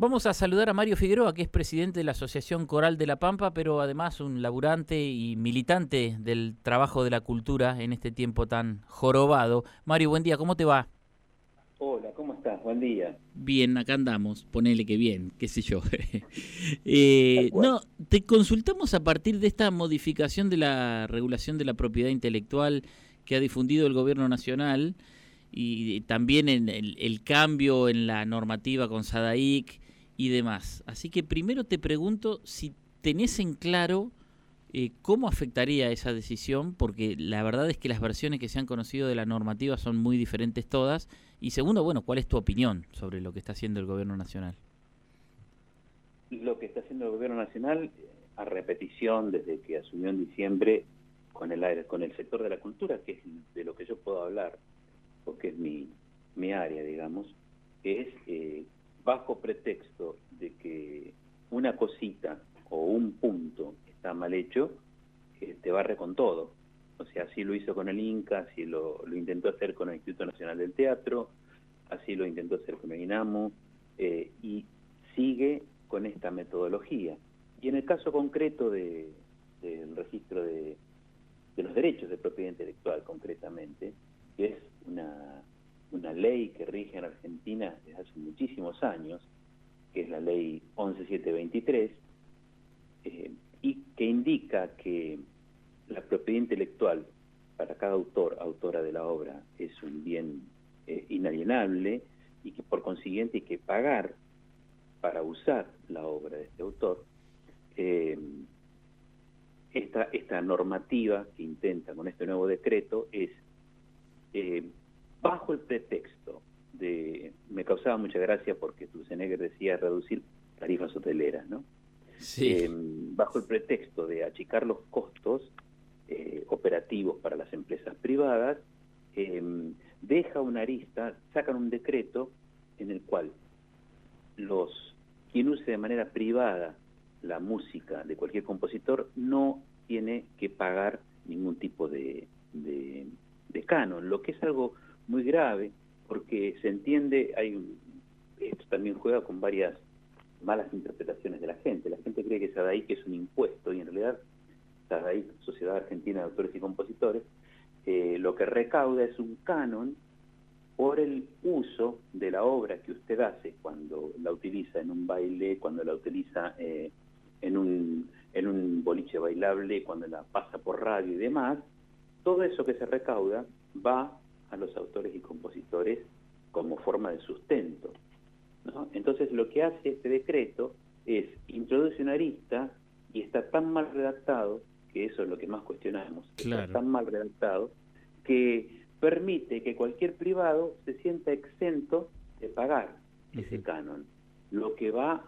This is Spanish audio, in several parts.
Vamos a saludar a Mario Figueroa, que es presidente de la Asociación Coral de La Pampa, pero además un laburante y militante del trabajo de la cultura en este tiempo tan jorobado. Mario, buen día, ¿cómo te va? Hola, ¿cómo estás? Buen día. Bien, acá andamos, ponele que bien, qué sé yo. Tal cual. No, te consultamos a partir de esta modificación de la regulación de la propiedad intelectual que ha difundido el gobierno nacional y también en el cambio en la normativa con SADAIC y demás. Así que primero te pregunto si tenés en claro cómo afectaría esa decisión, porque la verdad es que las versiones que se han conocido de la normativa son muy diferentes todas. Y segundo, bueno, ¿cuál es tu opinión sobre lo que está haciendo el gobierno nacional? Lo que está haciendo el gobierno nacional, a repetición desde que asumió en diciembre con el sector de la cultura, que es de lo que yo puedo hablar, porque es mi área, digamos, es bajo pretexto de que una cosita o un punto está mal hecho, te barre con todo. O sea, así lo hizo con el Inca, así lo intentó hacer con el Instituto Nacional del Teatro, así lo intentó hacer con el INAMU, y sigue con esta metodología. Y en el caso concreto del registro de los derechos de propiedad intelectual, concretamente, que es una ley que rige en Argentina desde hace muchísimos años, que es la ley 11723, y que indica que la propiedad intelectual para cada autora de la obra es un bien inalienable y que por consiguiente hay que pagar para usar la obra de este autor. eh, esta normativa que intenta con este nuevo decreto es eh, bajo el pretexto de, me causaba mucha gracia porque Sturzenegger decía reducir tarifas hoteleras, ¿no? Sí. Bajo el pretexto de achicar los costos operativos para las empresas privadas, deja una arista, sacan un decreto en el cual quien use de manera privada la música de cualquier compositor no tiene que pagar ningún tipo de canon, lo que es algo muy grave, porque se entiende, esto también juega con varias malas interpretaciones de la gente. La gente cree que SADAIC es un impuesto, y en realidad SADAIC, Sociedad Argentina de Autores y Compositores, lo que recauda es un canon por el uso de la obra que usted hace cuando la utiliza en un baile, cuando la utiliza en un boliche bailable, cuando la pasa por radio y demás. Todo eso que se recauda va a los autores y compositores como forma de sustento, ¿no? Entonces lo que hace este decreto es introduce una arista y está tan mal redactado, que eso es lo que más cuestionamos, está Claro. tan mal redactado que permite que cualquier privado se sienta exento de pagar ese canon, lo que va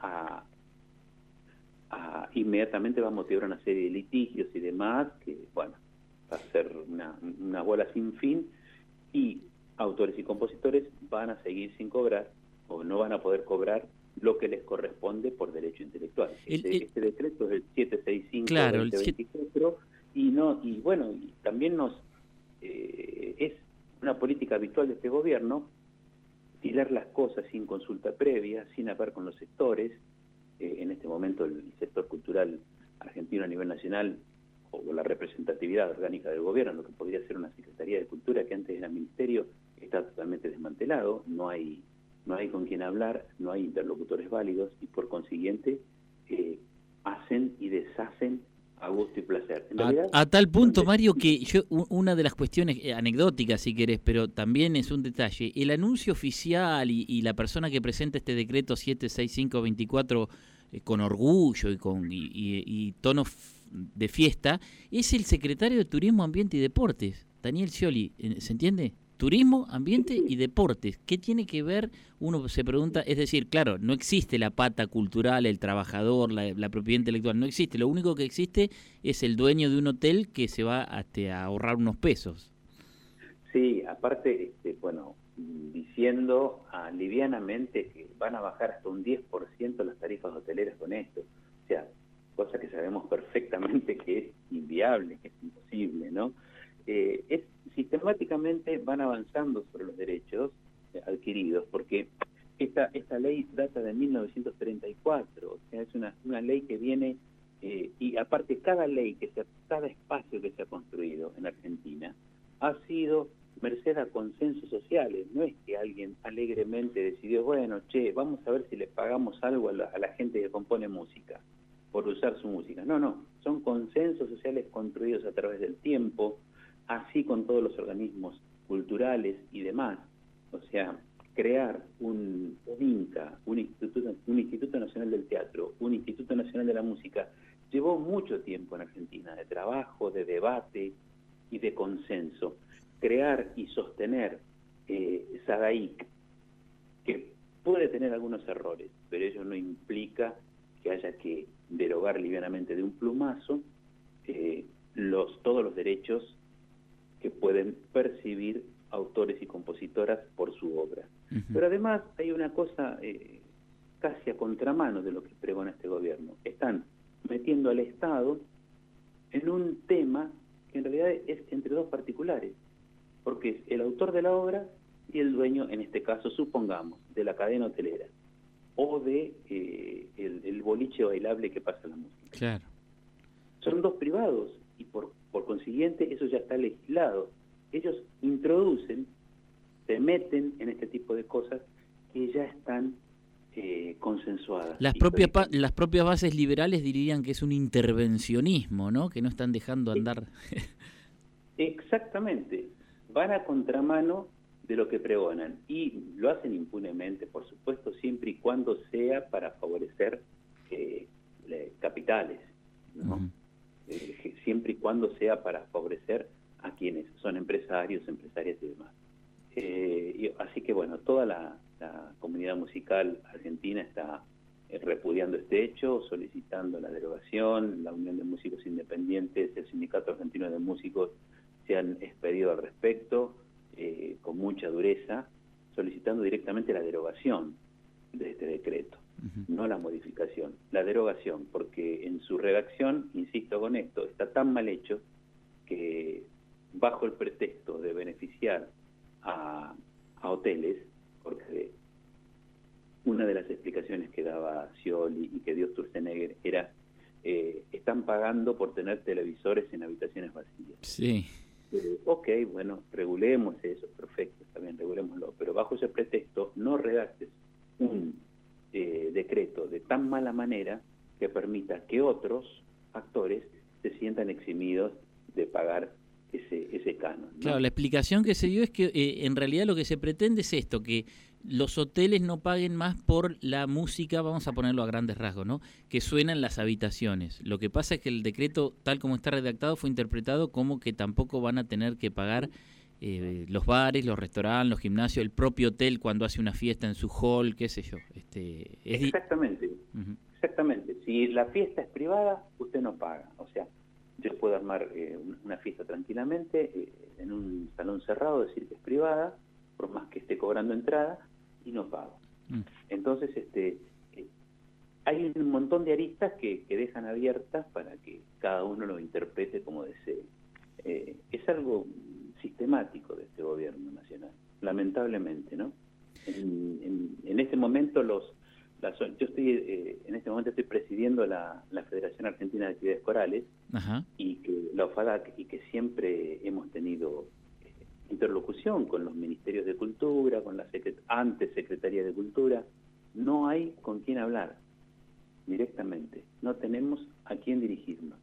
inmediatamente va a motivar una serie de litigios y demás, que bueno, va a ser una bola sin fin, y autores y compositores van a seguir sin cobrar o no van a poder cobrar lo que les corresponde por derecho intelectual. Este decreto es el Claro, el 765-2024 y bueno, y también es una política habitual de este gobierno tirar las cosas sin consulta previa, sin hablar con los sectores. En este momento el sector cultural argentino a nivel nacional, o la representatividad orgánica del gobierno, lo que podría ser una Secretaría de Cultura que antes era ministerio, está totalmente desmantelado, no hay con quién hablar, no hay interlocutores válidos y por consiguiente hacen y deshacen a gusto y placer. En realidad, a tal punto, Mario, que una de las cuestiones anecdóticas, si querés, pero también es un detalle, el anuncio oficial y la persona que presenta este decreto 765-24 con orgullo y tono de fiesta, es el secretario de Turismo, Ambiente y Deportes, Daniel Scioli, ¿se entiende? Turismo, ambiente y deportes. ¿Qué tiene que ver? Uno se pregunta, es decir, claro, no existe la pata cultural, el trabajador, la propiedad intelectual, no existe. Lo único que existe es el dueño de un hotel que se va a ahorrar unos pesos. Sí, aparte, bueno, diciendo livianamente que van a bajar hasta un 10% las tarifas hoteleras con esto. O sea, cosa que sabemos perfectamente que es inviable, que es imposible, ¿no? Sistemáticamente van avanzando sobre los derechos adquiridos, porque Esta ley data de 1934, o sea, es una ley que viene, y aparte cada espacio que se ha construido en Argentina ha sido merced a consensos sociales. No es que alguien alegremente decidió, bueno, vamos a ver si le pagamos algo a la gente que compone música por usar su música. No, son consensos sociales construidos a través del tiempo, así con todos los organismos culturales y demás. O sea, crear un INCA, un Instituto Nacional del Teatro, un Instituto Nacional de la Música, llevó mucho tiempo en Argentina, de trabajo, de debate y de consenso. Crear y sostener SADAIC, que puede tener algunos errores, pero ello no implica que haya que derogar livianamente de un plumazo todos los derechos que pueden percibir autores y compositoras por su obra. Uh-huh. Pero además hay una cosa casi a contramano de lo que pregona este gobierno. Están metiendo al Estado en un tema que en realidad es entre dos particulares, porque es el autor de la obra y el dueño, en este caso, supongamos, de la cadena hotelera o de el boliche bailable que pasa la música. Claro. Son dos privados y por consiguiente eso ya está legislado. Ellos introducen, se meten en este tipo de cosas que ya están consensuadas. Las propias bases liberales dirían que es un intervencionismo, ¿no? Que no están dejando andar. Exactamente. Van a contramano de lo que pregonan y lo hacen impunemente, por supuesto, siempre y cuando sea para favorecer capitales, ¿no? Uh-huh. Siempre y cuando sea para favorecer a quienes son empresarios, empresarias y demás. Así que bueno, toda la comunidad musical argentina está repudiando este hecho, solicitando la derogación. La Unión de Músicos Independientes, el Sindicato Argentino de Músicos se han expedido al respecto con mucha dureza, solicitando directamente la derogación de este decreto, uh-huh. No la modificación, la derogación, porque en su redacción, insisto con esto, está tan mal hecho que bajo el pretexto de beneficiar a hoteles, porque una de las explicaciones que daba Scioli y que dio Sturzenegger era están pagando por tener televisores en habitaciones vacías. Sí. Ok, bueno, regulemos eso, perfecto, está bien, regulémoslo, pero bajo ese pretexto no redactes un decreto de tan mala manera que permita que otros actores se sientan eximidos de pagar ese canon, ¿no? Claro, la explicación que se dio es que en realidad lo que se pretende es esto, que los hoteles no paguen más por la música, vamos a ponerlo a grandes rasgos, ¿no? Que suena en las habitaciones. Lo que pasa es que el decreto, tal como está redactado, fue interpretado como que tampoco van a tener que pagar los bares, los restaurantes, los gimnasios, el propio hotel cuando hace una fiesta en su hall, qué sé yo. Exactamente, uh-huh. Exactamente. Si la fiesta es privada, usted no paga. O sea, yo puedo armar una fiesta tranquilamente en un salón cerrado, decir que es privada, por más que esté cobrando entrada, y no pago. Entonces, hay un montón de aristas que dejan abiertas para que cada uno lo interprete como desee. Es algo sistemático de este gobierno nacional, lamentablemente, ¿no? En este momento yo estoy en este momento estoy presidiendo la Federación Argentina de Actividades Corales. Ajá. Y que la OFADAC, y que siempre hemos tenido interlocución con los ministerios de Cultura, con la antes Secretaría de Cultura. No hay con quién hablar directamente, no tenemos a quién dirigirnos.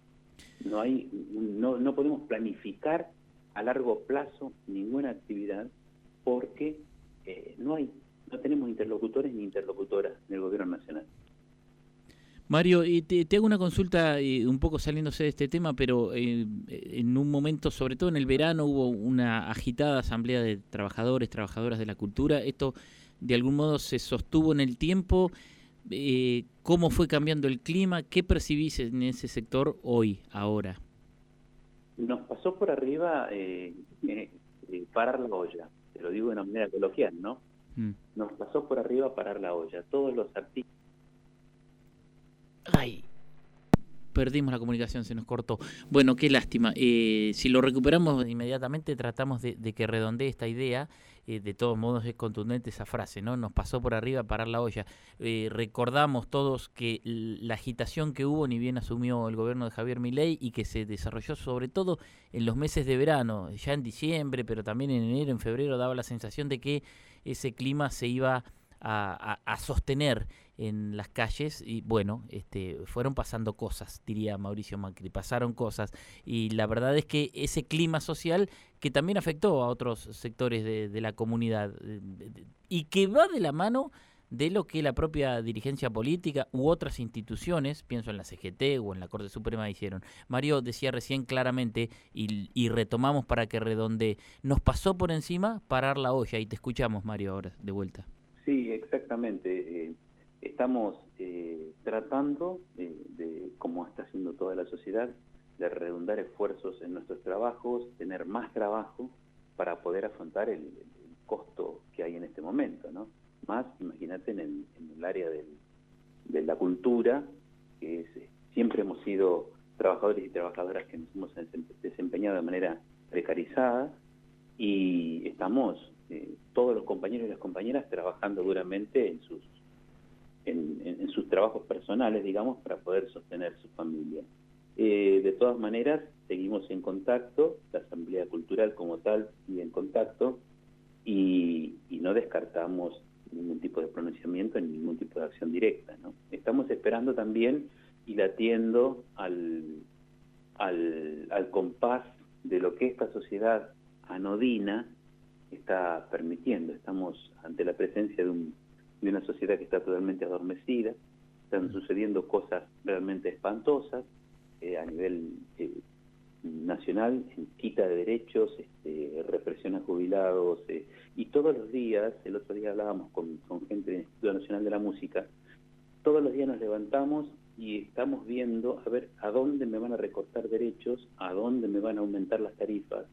No podemos planificar a largo plazo ninguna actividad porque no tenemos interlocutores ni interlocutoras en el gobierno nacional. Mario, te hago una consulta un poco saliéndose de este tema, pero en un momento, sobre todo en el verano, hubo una agitada asamblea de trabajadoras de la cultura. Esto de algún modo se sostuvo en el tiempo. ¿Cómo fue cambiando el clima? ¿Qué percibís en ese sector hoy, ahora? Nos pasó por arriba parar la olla, te lo digo de una manera coloquial, ¿no? Nos pasó por arriba parar la olla. Todos los artistas... Ay, perdimos la comunicación, se nos cortó. Bueno, qué lástima. Si lo recuperamos inmediatamente, tratamos de que redondee esta idea. De todos modos es contundente esa frase, ¿no? Nos pasó por arriba parar la olla. Recordamos todos que la agitación que hubo, ni bien asumió el gobierno de Javier Milei, y que se desarrolló sobre todo en los meses de verano, ya en diciembre, pero también en enero, en febrero, daba la sensación de que ese clima se iba a sostener en las calles. Y bueno, fueron pasando cosas, diría Mauricio Macri, pasaron cosas, y la verdad es que ese clima social que también afectó a otros sectores de la comunidad, y que va de la mano de lo que la propia dirigencia política u otras instituciones, pienso en la CGT o en la Corte Suprema, hicieron. Mario decía recién claramente, y retomamos para que redondee, nos pasó por encima parar la olla, y te escuchamos, Mario, ahora de vuelta. Sí, exactamente. Estamos tratando, como está haciendo toda la sociedad, de redundar esfuerzos en nuestros trabajos, tener más trabajo para poder afrontar el costo que hay en este momento, ¿no? Más, imagínate, en el área de la cultura, que siempre hemos sido trabajadores y trabajadoras que nos hemos desempeñado de manera precarizada, y estamos todos los compañeros y las compañeras trabajando duramente en sus trabajos personales, digamos, para poder sostener su familia. De todas maneras, seguimos en contacto, la Asamblea Cultural como tal sigue en contacto, y no descartamos ningún tipo de pronunciamiento ni ningún tipo de acción directa, ¿no? Estamos esperando también y latiendo al compás de lo que esta sociedad anodina está permitiendo. Estamos ante la presencia de una sociedad que está totalmente adormecida. Están sucediendo cosas realmente espantosas a nivel nacional, quita de derechos, represión a jubilados, y todos los días, el otro día hablábamos con gente del Instituto Nacional de la Música, todos los días nos levantamos y estamos viendo a ver a dónde me van a recortar derechos, a dónde me van a aumentar las tarifas.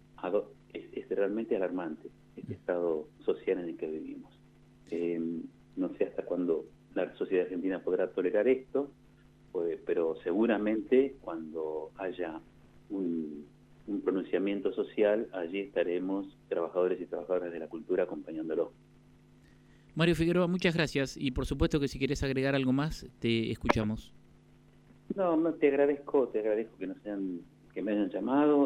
Es realmente alarmante este estado social en el que vivimos. No sé hasta cuándo la sociedad argentina podrá tolerar esto, pero seguramente cuando haya un pronunciamiento social, allí estaremos trabajadores y trabajadoras de la cultura acompañándolo. Mario Figueroa, muchas gracias, y por supuesto que si querés agregar algo más, te escuchamos. No, te agradezco que me hayan llamado.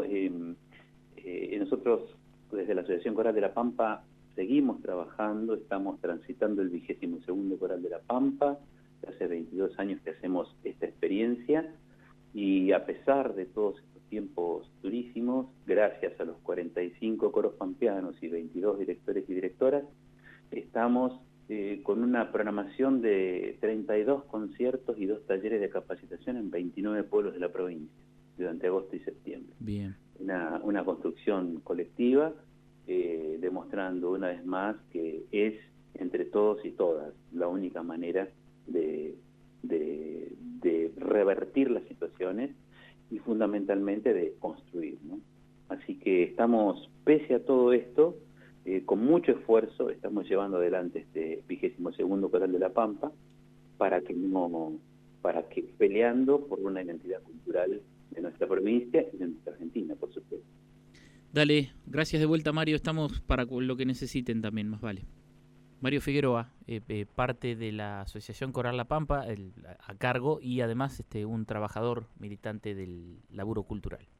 Nosotros desde la Asociación Coral de La Pampa seguimos trabajando, estamos transitando el 22º Coral de La Pampa, hace 22 años que hacemos esta experiencia, y a pesar de todos estos tiempos durísimos, gracias a los 45 coros pampeanos y 22 directores y directoras, estamos con una programación de 32 conciertos y 2 talleres de capacitación en 29 pueblos de la provincia durante agosto y septiembre. Bien. Una construcción colectiva, demostrando una vez más que es entre todos y todas la única manera de revertir las situaciones y fundamentalmente de construir, ¿no? Así que estamos, pese a todo esto, con mucho esfuerzo, estamos llevando adelante este 22º Coral de La Pampa para que peleando por una identidad cultural de nuestra provincia y de nuestra Argentina, por supuesto. Dale, gracias de vuelta, Mario, estamos para lo que necesiten también, más vale. Mario Figueroa, parte de la Asociación Coral La Pampa, a cargo, y además un trabajador militante del laburo cultural.